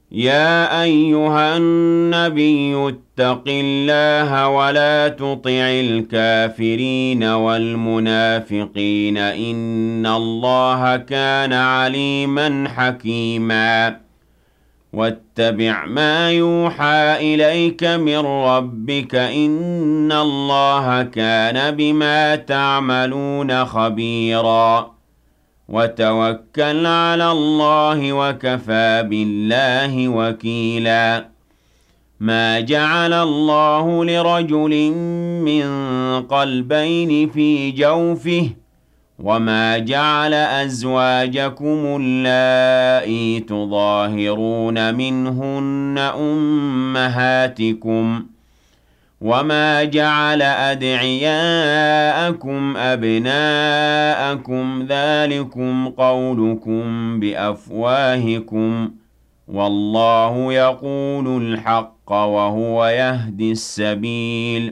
يا أيها النبي اتق الله ولا تطع الكافرين والمنافقين إن الله كان عليما حكيما واتبع ما يوحى إليك من ربك إن الله كان بما تعملون خبيرا وتوكل على الله وكفى بالله وكيلا ما جعل الله لرجل من قلبين في جوفه وما جعل أزواجكم اللائي تظاهرون منهن أمهاتكم وما جعل أدعياءكم أبناءكم ذلكم قولكم بأفواهكم والله يقول الحق وهو يهدي السبيل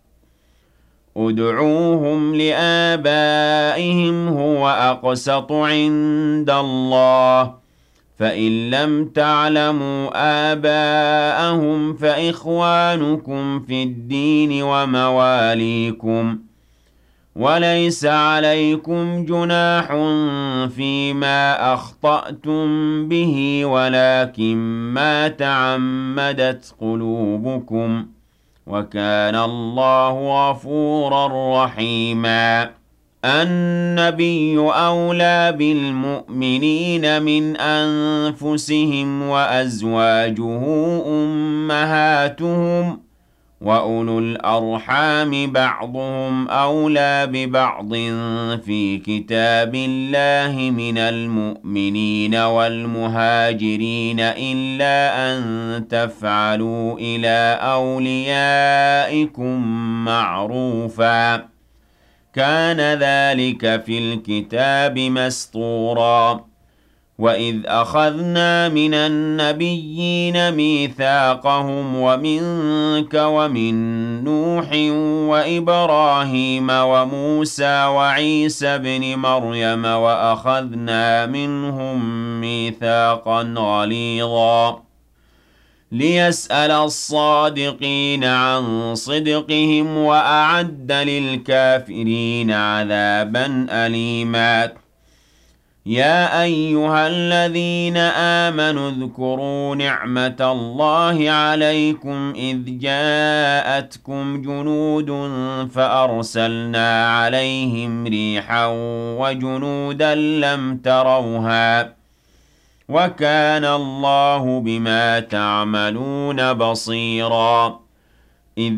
ادعوهم لآبائهم هو أقسط عند الله فإن لم تعلموا آباءهم فإخوانكم في الدين ومواليكم وليس عليكم جناح فيما أخطأتم به ولكن ما تعمدت قلوبكم وكان الله غفورا رحيما النبي أولى بالمؤمنين من أنفسهم وأزواجه أمهاتهم وأولو الأرحام بعضهم أولى ببعض في كتاب الله من المؤمنين والمهاجرين إلا أن تفعلوا إلى أوليائكم معروفا كان ذلك في الكتاب مسطورا وإذ أخذنا من النبيين ميثاقهم ومنك ومن نوح وإبراهيم وموسى وعيسى بن مريم وأخذنا منهم ميثاقا غليظا ليسأل الصادقين عن صدقهم وأعد للكافرين عذابا أليما يا أيها الذين آمنوا اذكروا نعمة الله عليكم إذ جاءتكم جنود فأرسلنا عليهم ريحا وجنودا لم تروها وكان الله بما تعملون بصيرا إذ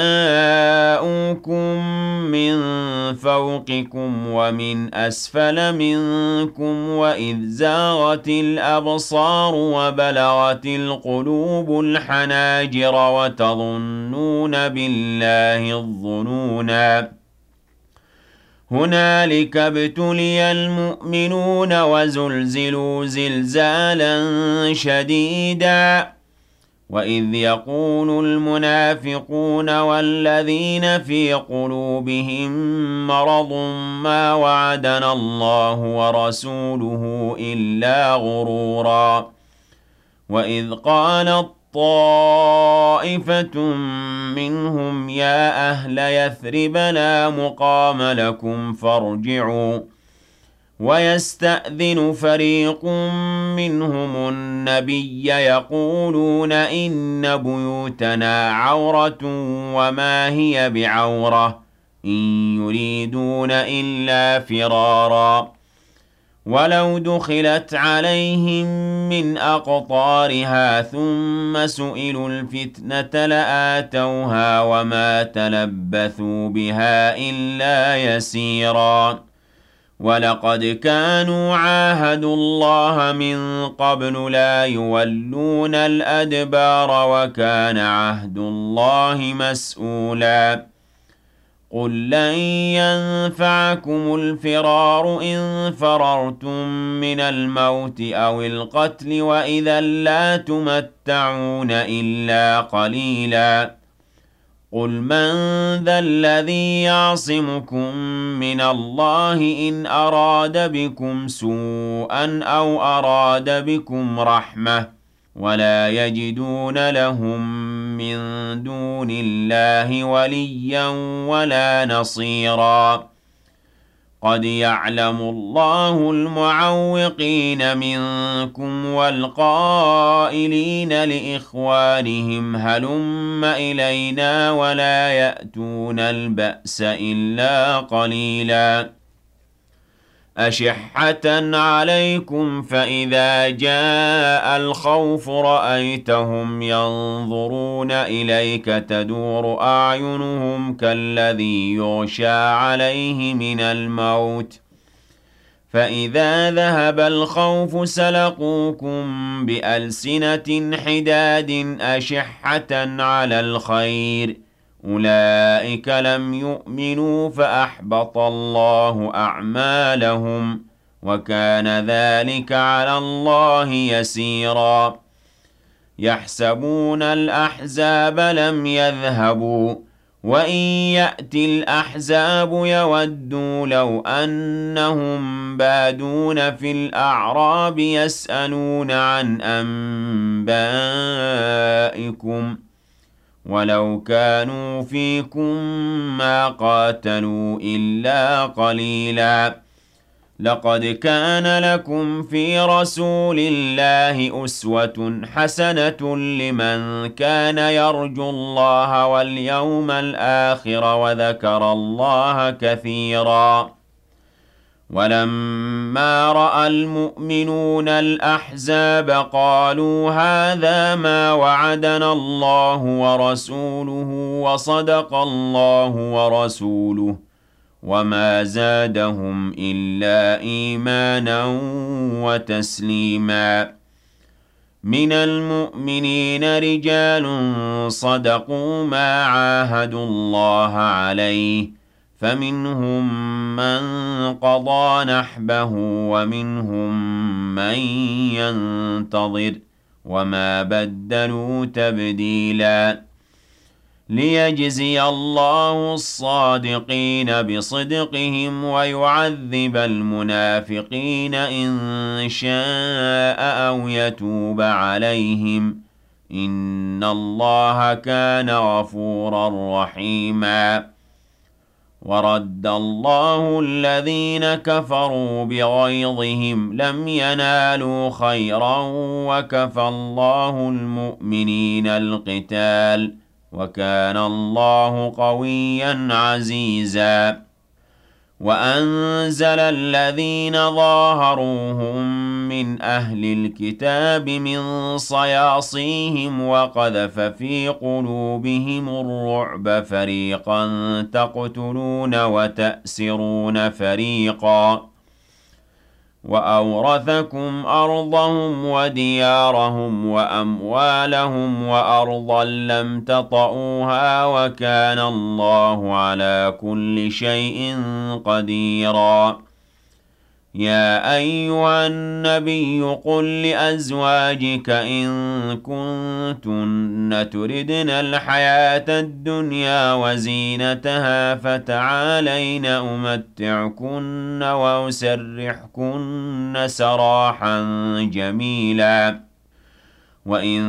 جاءوكم من فوقكم ومن أسفل منكم وإذ زاغت الأبصار وبلغت القلوب الحناجر وتظنون بالله الظنونا هنالك ابتلي المؤمنون وزلزلوا زلزالا شديدا وإذ يقول المنافقون والذين في قلوبهم مرض ما وعدنا الله ورسوله إلا غرورا وإذ قالت طائفة منهم يا أهل يثرب لا مقام لكم فارجعوا ويستأذن فريق منهم النبي يقولون إن بيوتنا عورة وما هي بعورة إن يريدون إلا فرارا ولو دخلت عليهم من أقطارها ثم سئلوا الفتنة لآتوها وما تلبثوا بها إلا يسيرا ولقد كانوا عاهدوا الله من قبل لا يولون الأدبار وكان عهد الله مسؤولا قل لن ينفعكم الفرار إن فررتم من الموت أو القتل وإذا لا تمتعون إلا قليلا قل من ذا الذي يعصمكم من الله إن أراد بكم سوءا أو أراد بكم رحمة ولا يجدون لهم من دون الله وليا ولا نصيرا قد يعلم الله المعوقين منكم والقائلين لإخوانهم هلم إلينا ولا يأتون البأس إلا قليلا أشحة عليكم فإذا جاء الخوف رأيتهم ينظرون إليك تدور أعينهم كالذي يغشى عليه من الموت فإذا ذهب الخوف سلقوكم بألسنة حداد أشحة على الخير أولئك لم يؤمنوا فأحبط الله أعمالهم وكان ذلك على الله يسيرا يحسبون الأحزاب لم يذهبوا وإن يأتي الأحزاب يودوا لو أنهم بادون في الأعراب يسألون عن أنبائكم ولو كانوا فيكم ما قاتلوا إلا قليلا لقد كان لكم في رسول الله أسوة حسنة لمن كان يرجو الله واليوم الآخر وذكر الله كثيرا ولما رأى المؤمنون الأحزاب قالوا هذا ما وعدنا الله ورسوله وصدق الله ورسوله وما زادهم إلا إيمانا وتسليما من المؤمنين رجال صدقوا ما عاهدوا الله عليه فمنهم من قضى نحبه ومنهم من ينتظر وما بدلوا تبديلا ليجزي الله الصادقين بصدقهم ويعذب المنافقين إن شاء أو يتوب عليهم إن الله كان غفورا رحيما ورد الله الذين كفروا بغيظهم لم ينالوا خيرا وكفى الله المؤمنين القتال وكان الله قويا عزيزا وأنزل الذين ظاهروهم من أهل الكتاب من صياصيهم وقذف في قلوبهم الرعب فريقا تقتلون وتأسرون فريقا وأورثكم أرضهم وديارهم وأموالهم وأرضا لم تطئوها وكان الله على كل شيء قديرا يا أيها النبي قل لأزواجك إن كنتن تردن الحياة الدنيا وزينتها فتعالين أمتعكن وأسرحكن سراحا جميلا وإن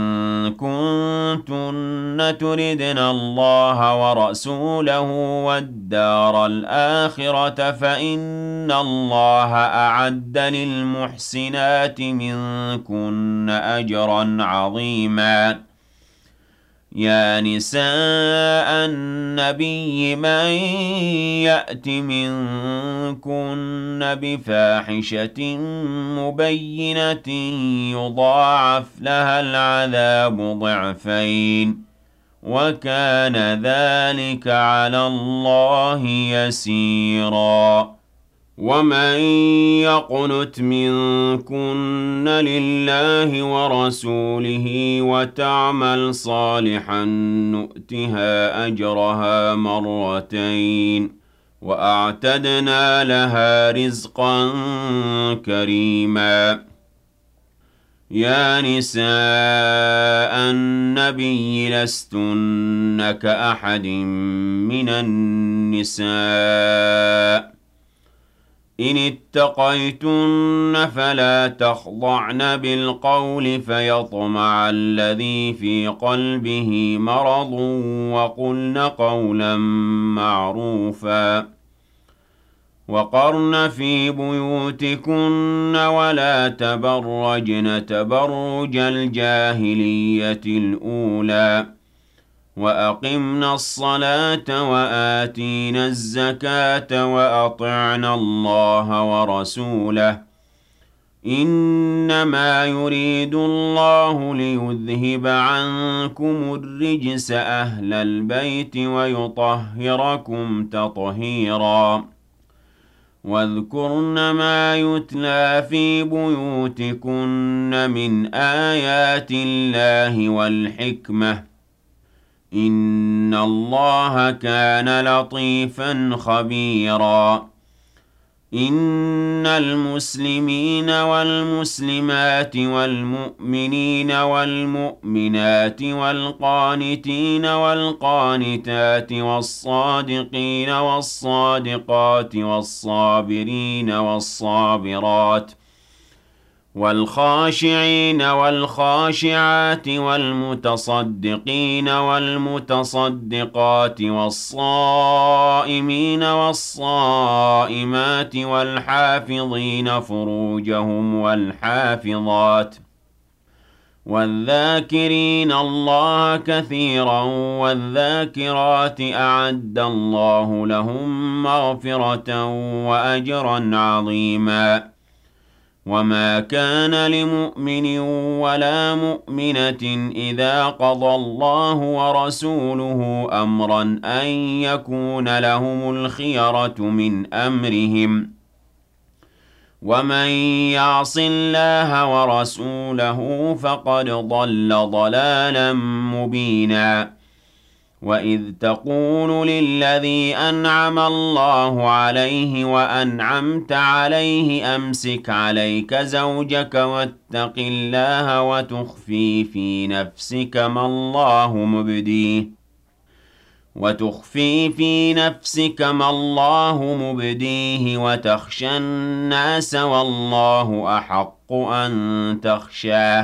كنتن تردن الله ورسوله والدار الآخرة فإن الله أعد للمحسنات منكن أجرا عظيما يا نساء النبي من يأت منكن بفاحشة مبينة يضاعف لها العذاب ضعفين وكان ذلك على الله يسيرا ومن يقنت منكن لله ورسوله وتعمل صالحا نؤتها أجرها مرتين وأعتدنا لها رزقا كريما يا نساء النبي لستن كأحد من النساء إن اتقيتن فلا تخضعن بالقول فيطمع الذي في قلبه مرض وقلن قولا معروفا وقرن في بيوتكن ولا تبرجن تبرج الجاهلية الأولى وأقمنا الصلاة وآتينا الزكاة وأطعنا الله ورسوله إنما يريد الله ليذهب عنكم الرجس أهل البيت ويطهركم تطهيرا واذكرن ما يتلى في بيوتكن من آيات الله والحكمة إن الله كان لطيفا خبيرا إن المسلمين والمسلمات والمؤمنين والمؤمنات والقانتين والقانتات والصادقين والصادقات والصابرين والصابرات والخاشعين والخاشعات والمتصدقين والمتصدقات والصائمين والصائمات والحافظين فروجهم والحافظات والذاكرين الله كثيرا والذاكرات أعد الله لهم مغفرة وأجرا عظيما وما كان لمؤمن ولا مؤمنة إذا قضى الله ورسوله أمرا أن يكون لهم الخيرة من أمرهم ومن يعص الله ورسوله فقد ضل ضلالا مبينا وإذ تقول للذي أنعم الله عليه وأنعمت عليه أمسك عليك زوجك واتق الله وتخفي في نفسك ما الله مبديه وتخشى الناس والله أحق أن تخشاه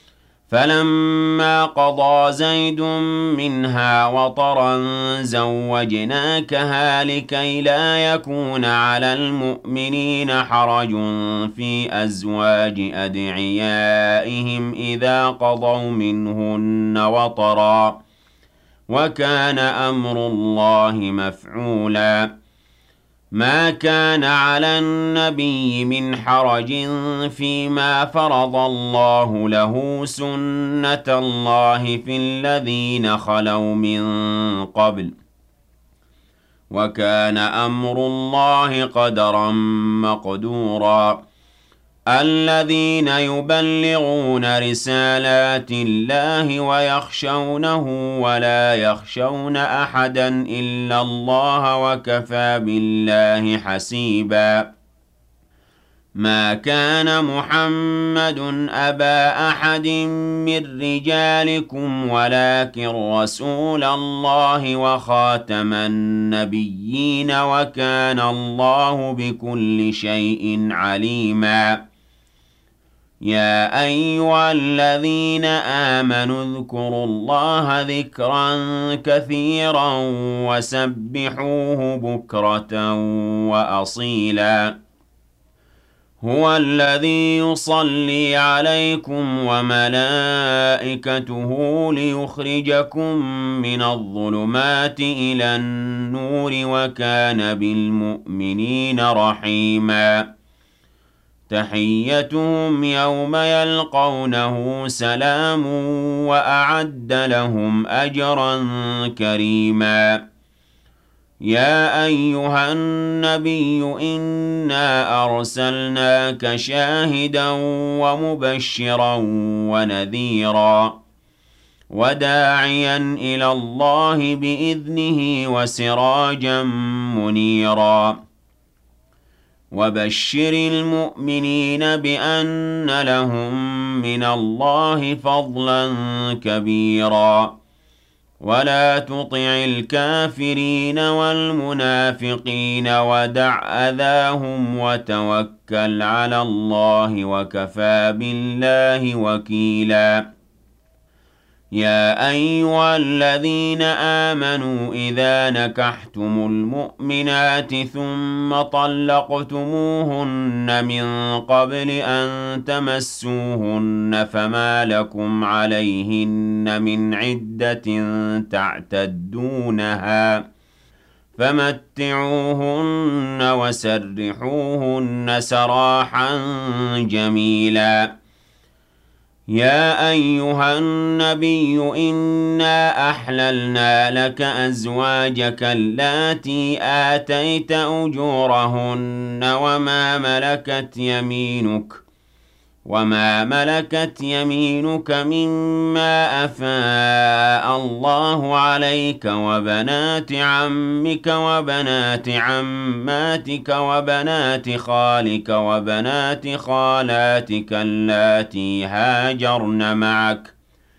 فلما قضى زيد منها وطرا زوجناكها لكي لا يكون على المؤمنين حرج في أزواج أدعيائهم إذا قضوا منهن وطرا وكان أمر الله مفعولا ما كان على النبي من حرج فيما فرض الله له سنة الله في الذين خلوا من قبل وكان أمر الله قدرا مقدورا الذين يبلغون رسالات الله ويخشونه ولا يخشون أحدا إلا الله وكفى بالله حسيبا ما كان محمد أبا أحد من رجالكم ولكن رسول الله وخاتم النبيين وكان الله بكل شيء عليما يا أيها الذين آمنوا اذكروا الله ذكرا كثيرا وسبحوه بكرة وأصيلا هو الذي يصلي عليكم وملائكته ليخرجكم من الظلمات إلى النور وكان بالمؤمنين رحيما تحيتهم يوم يلقونه سلام وأعد لهم أجرا كريما يا أيها النبي إنا أرسلناك شاهدا ومبشرا ونذيرا وداعيا إلى الله بإذنه وسراجا منيرا وبشر المؤمنين بأن لهم من الله فضلا كبيرا ولا تطع الكافرين والمنافقين ودع أذاهم وتوكل على الله وكفى بالله وكيلا يا أيها الذين آمنوا إذا نكحتم المؤمنات ثم طلقتموهن من قبل أن تمسوهن فما لكم عليهن من عدة تعتدونها فمتعوهن وسرحوهن سراحا جميلا يا أيها النبي إنا أحللنا لك أزواجك اللاتي آتيت أجورهن وما ملكت يمينك مما أفاء الله عليك وبنات عمك وبنات عماتك وبنات خالك وبنات خالاتك اللاتي هاجرن معك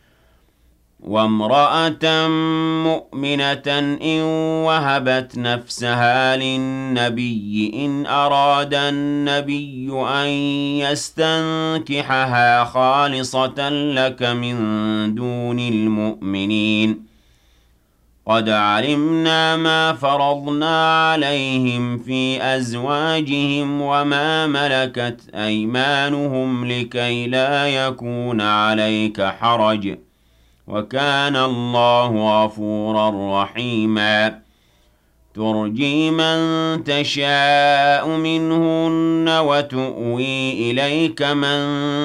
وامرأة مؤمنة إن وهبت نفسها للنبي إن أراد النبي أن يستنكحها خالصة لك من دون المؤمنين قد علمنا ما فرضنا عليهم في أزواجهم وما ملكت أيمانهم لكي لا يكون عليك حرج وكان الله غفورا رحيما ترجي من تشاء منهن وتؤوي إليك من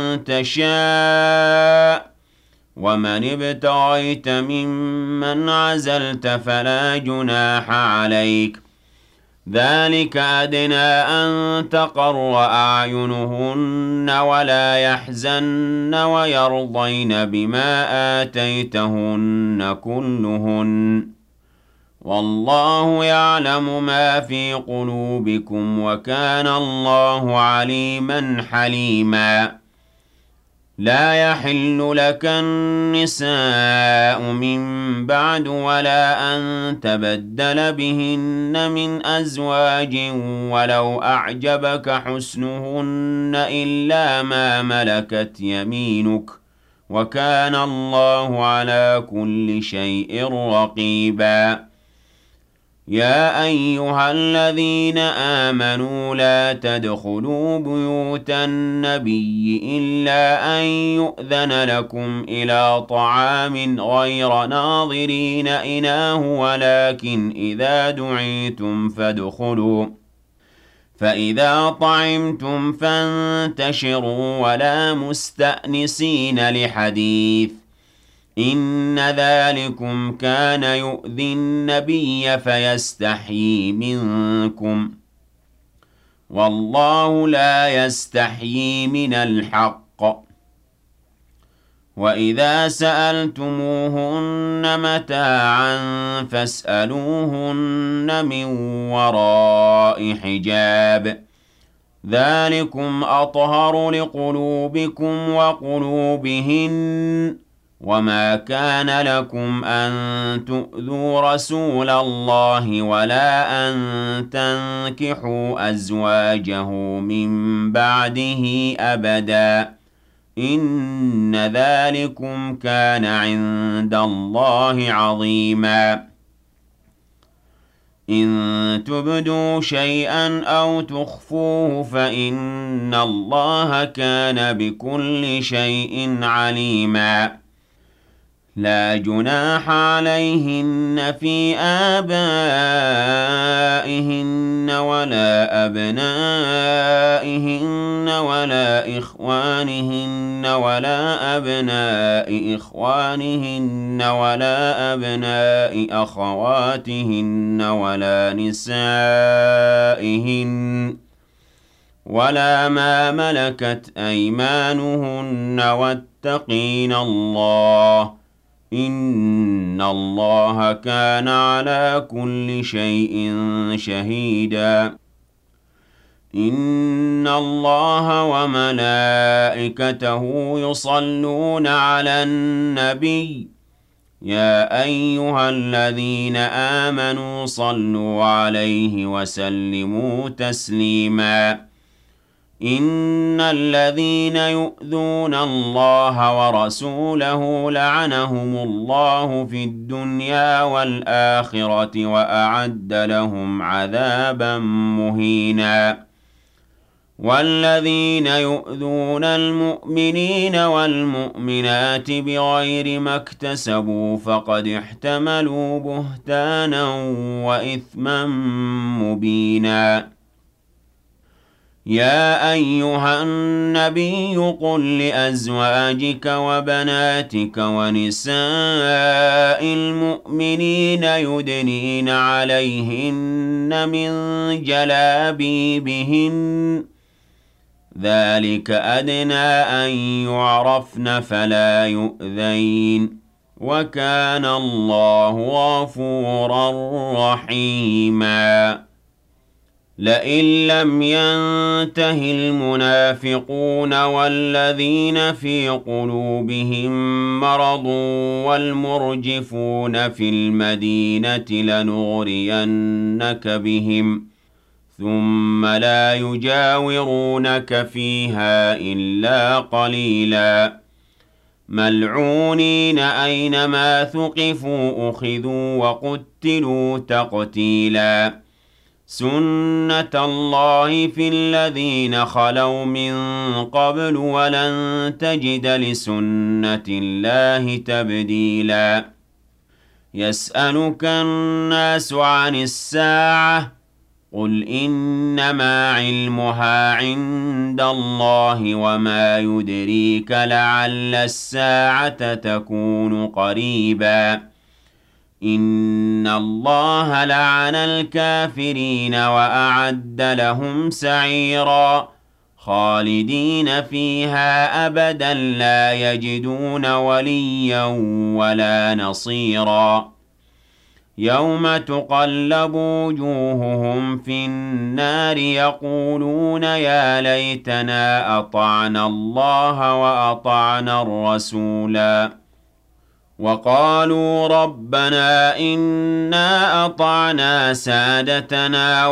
تشاء ومن ابتغيت ممن عزلت فلا جناح عليك ذلك أدنى أن تقر أعينهن ولا يحزن ويرضين بما آتيتهن كلهن والله يعلم ما في قلوبكم وكان الله عليما حليما لا يحل لك النساء من بعد ولا أن تبدل بهن من أزواج ولو أعجبك حسنهن إلا ما ملكت يمينك وكان الله على كل شيء رقيبا يا أيها الذين آمنوا لا تدخلوا بيوت النبي إلا أن يؤذن لكم إلى طعام غير ناظرين إناه ولكن إذا دعيتم فادخلوا فإذا طعمتم فانتشروا ولا مستأنسين لحديث إن ذلكم كان يؤذي النبي فيستحيي منكم والله لا يستحيي من الحق وإذا سألتموهن متاعا فاسألوهن من وراء حجاب ذلكم أطهر لقلوبكم وقلوبهن وما كان لكم أن تؤذوا رسول الله ولا أن تنكحوا أزواجه من بعده أبدا إن ذلكم كان عند الله عظيما إن تبدوا شيئا أو تخفوه فإن الله كان بكل شيء عليما لا جناح عليهن في آبائهن ولا أبنائهن ولا إخوانهن ولا أبناء إخوانهن ولا أبناء أخواتهن ولا نسائهن ولا ما ملكت أيمانهن واتقين الله إن الله كان على كل شيء شهيدا إن الله وملائكته يصلون على النبي يا أيها الذين آمنوا صلوا عليه وسلموا تسليما إن الذين يؤذون الله ورسوله لعنهم الله في الدنيا والآخرة وأعد لهم عذابا مهينا والذين يؤذون المؤمنين والمؤمنات بغير ما اكتسبوا فقد احتملوا بهتانا وإثما مبينا يا أيها النبي قل لأزواجك وبناتك ونساء المؤمنين يدنين عليهن من جلابيبهن ذلك أدنى أن يعرفن فلا يؤذين وكان الله غفورا رحيما لئن لم ينته المنافقون والذين في قلوبهم مرض والمرجفون في المدينة لنغرينك بهم ثم لا يجاورونك فيها إلا قليلا ملعونين أينما ثقفوا أخذوا وقتلوا تقتيلا سنة الله في الذين خلوا من قبل ولن تجد لسنة الله تبديلا يسألك الناس عن الساعة قل إنما علمها عند الله وما يدريك لعل الساعة تكون قريبا إن الله لعن الكافرين وأعد لهم سعيرا خالدين فيها أبدا لا يجدون وليا ولا نصيرا يوم تقلب وجوههم في النار يقولون يا ليتنا أطعنا الله وأطعنا الرسولا وقالوا ربنا إنا أطعنا سادتنا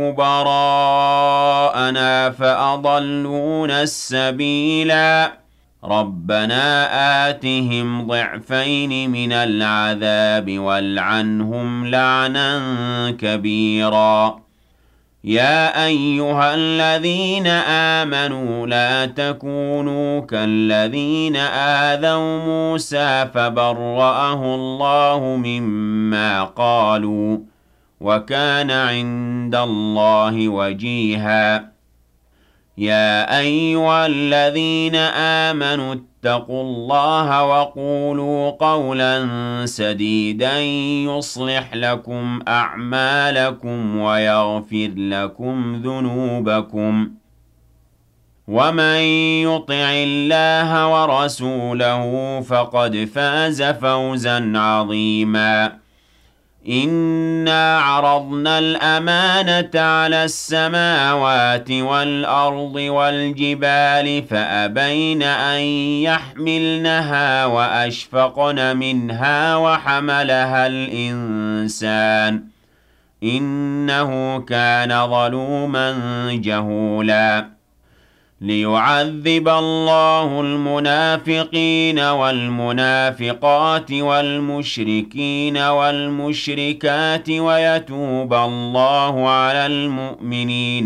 وكبراءنا فأضلونا السبيلا ربنا آتهم ضعفين من العذاب والعنهم لعنا كبيرا يا أيها الذين آمنوا لا تكونوا كالذين آذوا موسى فبرأه الله مما قالوا وكان عند الله وجيها يا أيها الذين آمنوا اتقوا الله وقولوا قولا سديدا يصلح لكم أعمالكم ويغفر لكم ذنوبكم ومن يطع الله ورسوله فقد فاز فوزا عظيما إنا عرضنا الأمانة على السماوات والأرض والجبال فأبين أن يحملنها وأشفقن منها وحملها الإنسان إنه كان ظلوما جهولا ليعذب الله المنافقين والمنافقات والمشركين والمشركات ويتوب الله على المؤمنين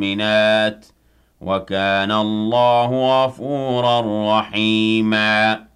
والمؤمنات وكان الله غفورا رحيما